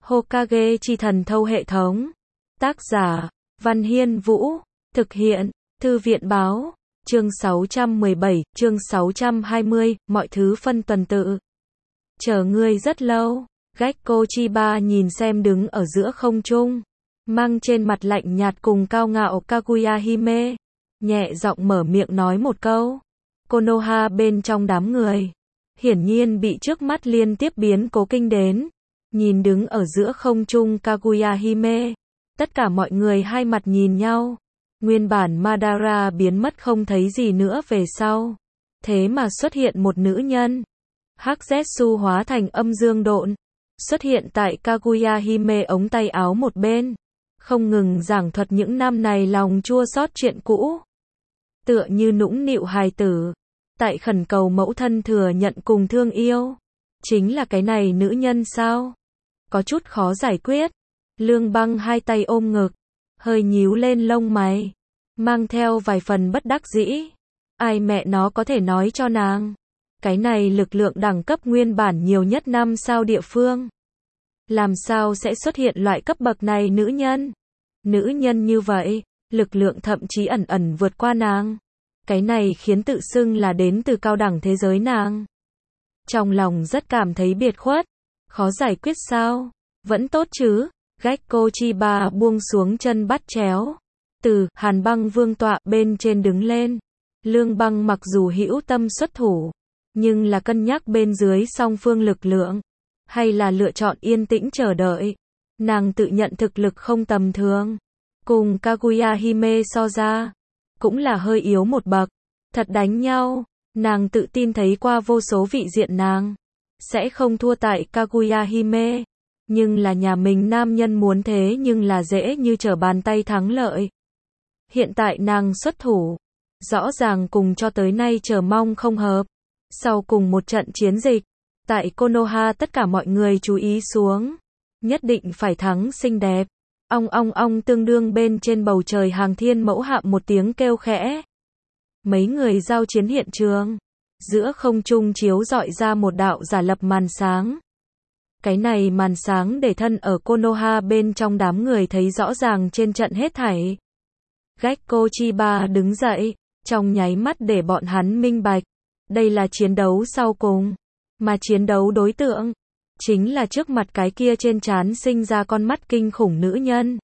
Hokage chi thần thâu hệ thống. Tác giả, Văn Hiên Vũ. Thực hiện, Thư viện báo. Chương 617, chương 620, mọi thứ phân tuần tự. Chờ ngươi rất lâu. Gekko Chiba nhìn xem đứng ở giữa không trung, mang trên mặt lạnh nhạt cùng cao ngạo Kaguya Hime, nhẹ giọng mở miệng nói một câu. Konoha bên trong đám người, hiển nhiên bị trước mắt liên tiếp biến cố kinh đến. Nhìn đứng ở giữa không trung Kaguya Hime, tất cả mọi người hai mặt nhìn nhau. Nguyên bản Madara biến mất không thấy gì nữa về sau, thế mà xuất hiện một nữ nhân. Hắc Zetsu hóa thành âm dương độn, xuất hiện tại Kaguya Hime ống tay áo một bên, không ngừng giảng thuật những năm này lòng chua xót chuyện cũ. Tựa như nũng nịu hài tử, tại khẩn cầu mẫu thân thừa nhận cùng thương yêu. Chính là cái này nữ nhân sao? Có chút khó giải quyết. Lương Băng hai tay ôm ngực, hơi nhíu lên lông mày, mang theo vài phần bất đắc dĩ. Ai mẹ nó có thể nói cho nàng, cái này lực lượng đẳng cấp nguyên bản nhiều nhất 5 sao địa phương, làm sao sẽ xuất hiện loại cấp bậc này nữ nhân? Nữ nhân như vậy, lực lượng thậm chí ẩn ẩn vượt qua nàng. Cái này khiến tự xưng là đến từ cao đẳng thế giới nàng. Trong lòng rất cảm thấy biệt khuất. Khó giải quyết sao? Vẫn tốt chứ? Gekko Chiba buông xuống chân bắt chéo, từ Hàn Băng vương tọa bên trên đứng lên. Lương Băng mặc dù hữu tâm xuất thủ, nhưng là cân nhắc bên dưới song phương lực lượng, hay là lựa chọn yên tĩnh chờ đợi. Nàng tự nhận thực lực không tầm thường, cùng Kaguya Hime so ra, cũng là hơi yếu một bậc. Thật đánh nhau, nàng tự tin thấy qua vô số vị diện nàng sẽ không thua tại Kaguya Hime. Nhưng là nhà mình nam nhân muốn thế nhưng là dễ như trở bàn tay thắng lợi. Hiện tại nàng xuất thủ, rõ ràng cùng cho tới nay chờ mong không hợp. Sau cùng một trận chiến dịch, tại Konoha tất cả mọi người chú ý xuống, nhất định phải thắng xinh đẹp. Ong ong ong, tương đương bên trên bầu trời hàng thiên mẫu hạm một tiếng kêu khẽ. Mấy người giao chiến hiện trường, giữa không trung chiếu rọi ra một đạo giả lập màn sáng. Cái này màn sáng để thân ở Konoha bên trong đám người thấy rõ ràng trên trận hết thảy. Gekko Chiba đứng dậy, trong nháy mắt để bọn hắn minh bạch, đây là chiến đấu sau cùng, mà chiến đấu đối tượng chính là trước mặt cái kia trên trán sinh ra con mắt kinh khủng nữ nhân.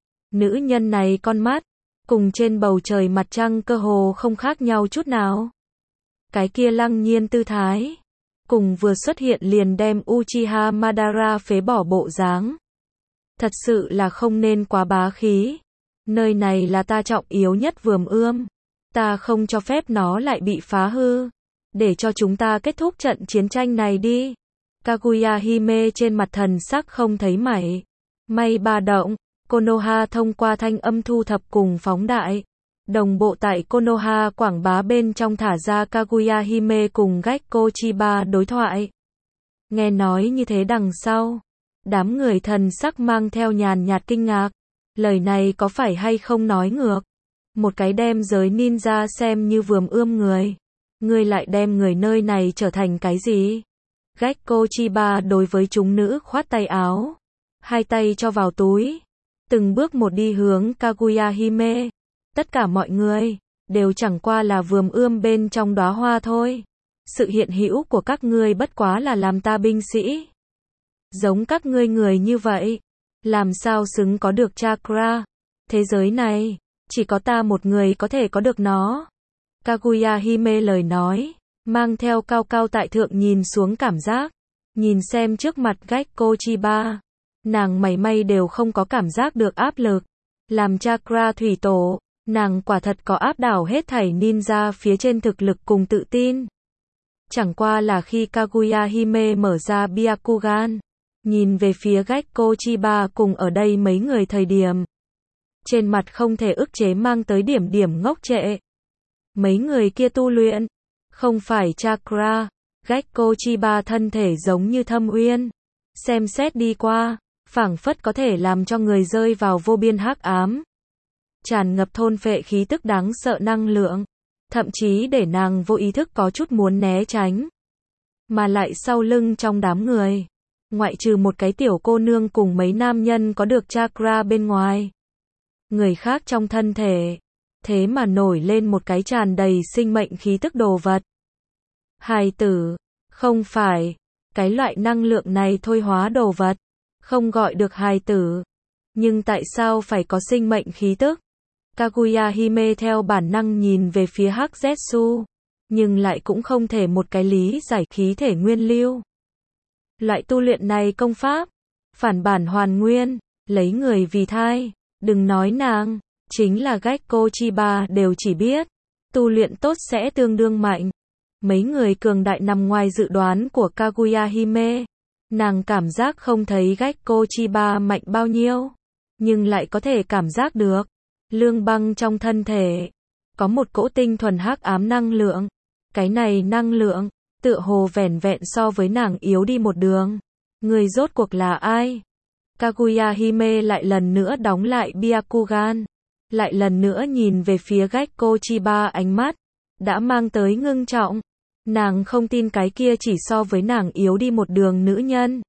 Nữ nhân này con mắt, cùng trên bầu trời mặt trăng cơ hồ không khác nhau chút nào. Cái kia lăng nhiên tư thái, cùng vừa xuất hiện liền đem Uchiha Madara phế bỏ bộ dáng. Thật sự là không nên quá bá khí. Nơi này là ta trọng yếu nhất vườn ươm. Ta không cho phép nó lại bị phá hư. Để cho chúng ta kết thúc trận chiến tranh này đi. Kaguya Hime trên mặt thần sắc không thấy mảy may ba động. Konoha thông qua thanh âm thu thập cùng phóng đại, đồng bộ tại Konoha quảng bá bên trong thả ra Kaguya Hime cùng Gekko Chiba đối thoại. Nghe nói như thế đằng sau, đám người thần sắc mang theo nhàn nhạt kinh ngạc. Lời này có phải hay không nói ngược? Một cái đem giới ninja xem như vườn ươm người. Ngươi lại đem người nơi này trở thành cái gì? Gekko Chiba đối với chúng nữ khoát tay áo, hai tay cho vào túi, từng bước một đi hướng Kaguya Hime. Tất cả mọi người đều chẳng qua là vườn ươm bên trong đóa hoa thôi. Sự hiện hữu của các ngươi bất quá là làm ta binh sĩ. Giống các ngươi người như vậy, làm sao xứng có được chakra? Thế giới này, chỉ có ta một người có thể có được nó. Kaguya Hime lời nói, mang theo cao cao tại thượng nhìn xuống cảm giác. Nhìn xem trước mặt Gekko Chiba, nàng mảy may đều không có cảm giác được áp lực. Làm chakra thủy tổ, nàng quả thật có áp đảo hết thảy ninja phía trên thực lực cùng tự tin. Chẳng qua là khi Kaguya Hime mở ra Byakugan, nhìn về phía Gekko Chiba cùng ở đây mấy người thời điểm, trên mặt không thể ức chế mang tới điểm điểm ngốc trệ. Mấy người kia tu luyện, không phải chakra. Gekko Chiba thân thể giống như thâm uyên, xem xét đi qua, phảng phất có thể làm cho người rơi vào vô biên hắc ám. Tràn ngập thôn phệ khí tức đáng sợ năng lượng, thậm chí để nàng vô ý thức có chút muốn né tránh. Mà lại sau lưng trong đám người, ngoại trừ một cái tiểu cô nương cùng mấy nam nhân có được chakra bên ngoài. Người khác trong thân thể, thế mà nổi lên một cái tràn đầy sinh mệnh khí tức đồ vật. Hài tử, không phải, cái loại năng lượng này thôi hóa đồ vật, không gọi được hài tử. Nhưng tại sao phải có sinh mệnh khí tức? Kaguya Hime theo bản năng nhìn về phía Hắc Zetsu, nhưng lại cũng không thể một cái lý giải khí thể nguyên lưu. Loại tu luyện này công pháp, phản bản hoàn nguyên, lấy người vì thai, đừng nói nàng, chính là Gekko Chiba đều chỉ biết, tu luyện tốt sẽ tương đương mạnh. Mấy người cường đại nằm ngoài dự đoán của Kaguya Hime, nàng cảm giác không thấy Gekko Chiba mạnh bao nhiêu, nhưng lại có thể cảm giác được, Lương Băng trong thân thể, có một cỗ tinh thuần hắc ám năng lượng, cái này năng lượng, tựa hồ vẻn vẹn so với nàng yếu đi một đường. Người rốt cuộc là ai? Kaguya Hime lại lần nữa đóng lại Byakugan, lại lần nữa nhìn về phía Gekko Chiba, ánh mắt đã mang tới ngưng trọng. Nàng không tin cái kia chỉ so với nàng yếu đi một đường nữ nhân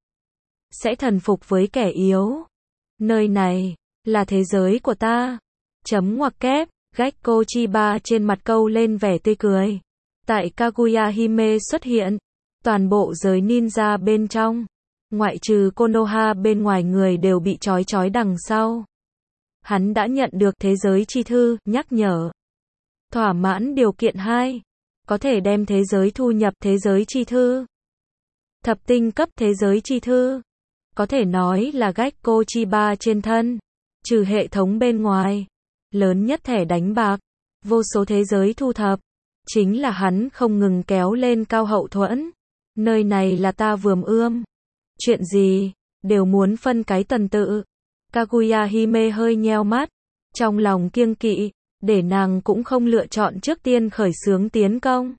sẽ thần phục với kẻ yếu. Nơi này là thế giới của ta. Chấm ngoặc kép, Gekko Chiba trên mặt câu lên vẻ tươi cười. Tại Kaguya Hime xuất hiện, toàn bộ giới ninja bên trong, ngoại trừ Konoha bên ngoài người đều bị trói đằng sau. Hắn đã nhận được thế giới chi thư, nhắc nhở. Thỏa mãn điều kiện 2, có thể đem thế giới thu nhập thế giới chi thư. Thập tinh cấp thế giới chi thư, có thể nói là Gekko Chiba trên thân, trừ hệ thống bên ngoài, lớn nhất thẻ đánh bạc, vô số thế giới thu thập, chính là hắn không ngừng kéo lên cao hậu thuẫn. Nơi này là ta vườn ươm, chuyện gì đều muốn phân cái tuần tự. Kaguya Hime hơi nheo mắt, trong lòng kiêng kỵ, để nàng cũng không lựa chọn trước tiên khởi xướng tiến công,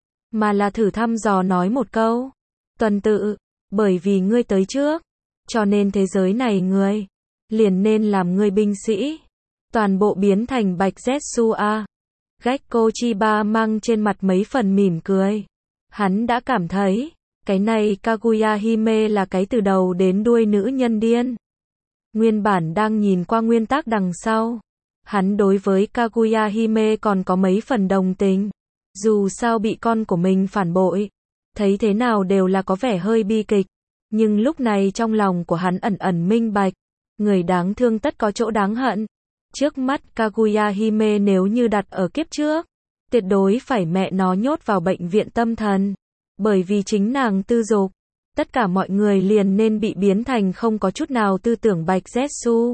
mà là thử thăm dò nói một câu. Tuần tự, bởi vì ngươi tới trước, cho nên thế giới này ngươi liền nên làm ngươi binh sĩ, toàn bộ biến thành Bạch Zetsu a. Gekko Chiba mang trên mặt mấy phần mỉm cười. Hắn đã cảm thấy, cái này Kaguya Hime là cái từ đầu đến đuôi nữ nhân điên. Nguyên bản đang nhìn qua nguyên tắc đằng sau, hắn đối với Kaguya Hime còn có mấy phần đồng tình. Dù sao bị con của mình phản bội, thấy thế nào đều là có vẻ hơi bi kịch. Nhưng lúc này trong lòng của hắn ẩn ẩn minh bạch, người đáng thương tất có chỗ đáng hận. Trước mắt Kaguya Hime nếu như đặt ở kiếp trước, tuyệt đối phải mẹ nó nhốt vào bệnh viện tâm thần. Bởi vì chính nàng tư dục, tất cả mọi người liền nên bị biến thành không có chút nào tư tưởng Bạch Zetsu.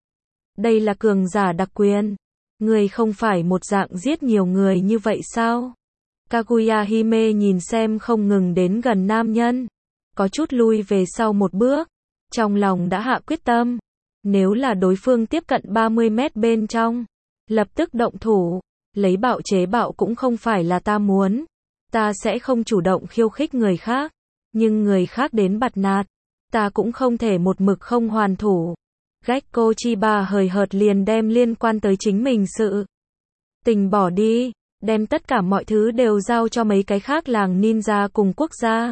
Đây là cường giả đặc quyền. Người không phải một dạng giết nhiều người như vậy sao? Kaguya Hime nhìn xem không ngừng đến gần nam nhân, có chút lui về sau một bước, trong lòng đã hạ quyết tâm. Nếu là đối phương tiếp cận 30 mét bên trong, lập tức động thủ, lấy bạo chế bạo cũng không phải là ta muốn. Ta sẽ không chủ động khiêu khích người khác, nhưng người khác đến bặt nạt, ta cũng không thể một mực không hoàn thủ. Gekko Chiba hời hợt liền đem liên quan tới chính mình sự tình bỏ đi, đem tất cả mọi thứ đều giao cho mấy cái khác làng ninja cùng quốc gia.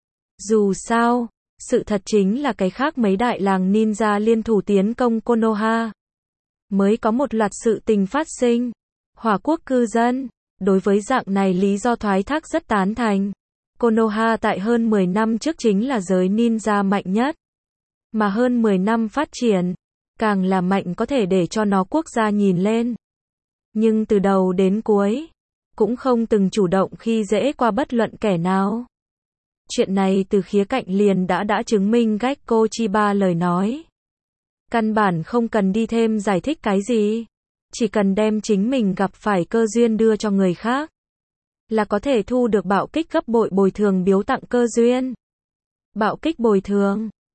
Dù sao, sự thật chính là cái khác mấy đại làng ninja liên thủ tiến công Konoha, mới có một loạt sự tình phát sinh. Hỏa quốc cư dân, đối với dạng này lý do thoái thác rất tán thành. Konoha tại hơn 10 năm trước chính là giới ninja mạnh nhất. Mà hơn 10 năm phát triển, càng là mạnh có thể để cho nó quốc gia nhìn lên. Nhưng từ đầu đến cuối, cũng không từng chủ động khi dễ qua bất luận kẻ nào. Chuyện này từ khía cạnh liền đã chứng minh Gekko Chiba lời nói. Căn bản không cần đi thêm giải thích cái gì. Chỉ cần đem chính mình gặp phải cơ duyên đưa cho người khác, là có thể thu được bạo kích gấp bội bồi thường biếu tặng cơ duyên. Bạo kích bồi thường,